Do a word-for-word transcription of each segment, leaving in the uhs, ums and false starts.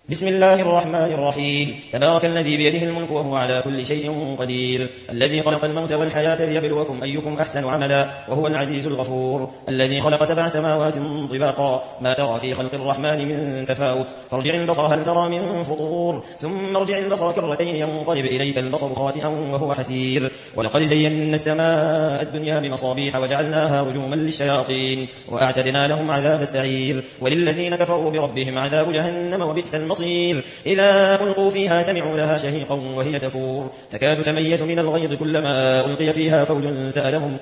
بسم الله الرحمن الرحيم. تبارك الذي بيده الملك وهو على كل شيء قدير، الذي خلق الموت والحياة ليبلوكم أيكم أحسن عملا وهو العزيز الغفور، الذي خلق سبع سماوات طباقا ما ترى في خلق الرحمن من تفاوت، فارجع البصر هل ترى من فطور، ثم ارجع البصر كرتين ينقلب إليك البصر خاسئا وهو حسير، ولقد زينا السماء الدنيا بمصابيح وجعلناها رجوما للشياطين وأعتدنا لهم عذاب السعير، وللذين كفروا بربهم عذاب جهنم وبئس المصير. إذا ألقوا فيها سمعوا لها شهيقا وهي تفور، تكاد تميز من الغيظ كلما ألقي فيها فوج سألهم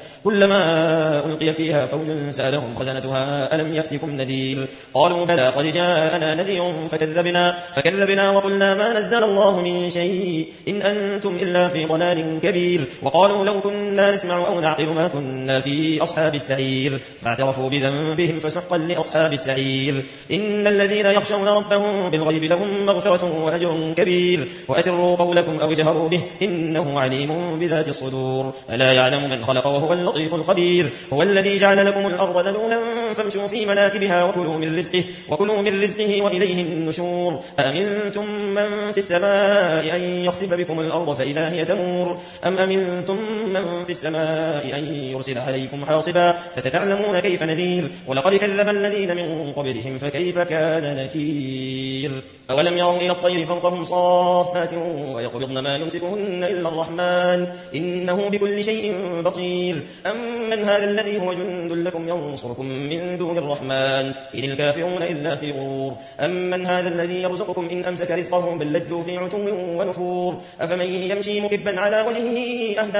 كلما ألقي فيها فوج سألهم خزنتها ألم يأتكم نذير، قالوا بلى قد جاءنا نذير فكذبنا فكذبنا وقلنا ما نزل الله من شيء إن أنتم إلا في ضلال كبير، وقالوا لو كنا نسمع أو نعقل ما كنا في أصحاب السعير، فاعترفوا بذنبهم فسحقا لأصحاب السعير. إن الذين يخشون ربهم بالغيب لهم مغفرة وأجر كبير، وأسروا قولكم أو اجهروا به إنه عليم بذات الصدور، ألا يعلم من خلق وهو اللطيف الخبير. هو الذي جعل لكم الأرض ذلولا فامشوا في مناكبها وكلوا من رزقه وكلوا من رزقه وإليه النشور، أأمنتم من في السماء أن يخسف بكم الأرض فإذا هي تمور، أم أمنتم من في السماء أن يرسل عليكم حاصبا فستعلمون كيف نذير. ولقد كذب الذين من قبلهم فكيف كان نكير. أولم يروا إلى الطير فوقهم صافات ويقبضن ما يمسكهن إلا الرحمن إنه بكل شيء بصير، أمن هذا الذي هو جند لكم ينصركم من دون الرحمن إن الكافرون إلا في غرور، أمن هذا الذي يرزقكم إن أمسك رزقه بل لجوا في عتو ونفور، أفمن يمشي مكبا على وجهه أهدى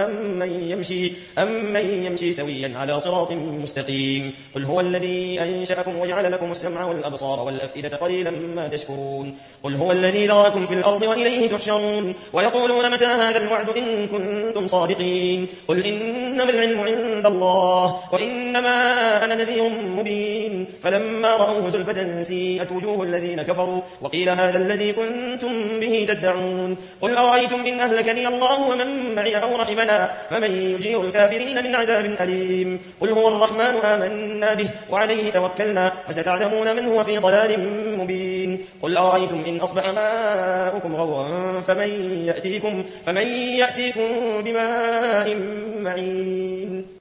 أمن يمشي, أم من يمشي سويا على صراط مستقيم. قل هو الذي أنشأكم وجعل لكم السمع والأبصار والأفئدة قليلا ما تشكرون. قل هو الذي ذراكم في الأرض وإليه تحشرون، ويقولون متى هذا الوعد إن كنتم صادقين. قل إنما العلم عند الله وإنما أنا نذير مبين، فلما رأوه زلفة سيئت وجوه الذين كفروا وقيل هذا الذي كنتم به تدعون. قل أرأيتم إن أهلكني الله ومن معي أو رحمنا فمن يجير الكافرين من عذاب أليم. قل هو الرحمن آمنا به وعليه توكلنا فستعلمون من هو في ضلال مبين. قل أرأيتم إن أصبح ماؤكم غورا فمن يأتيكم, فمن يأتيكم بماء معين.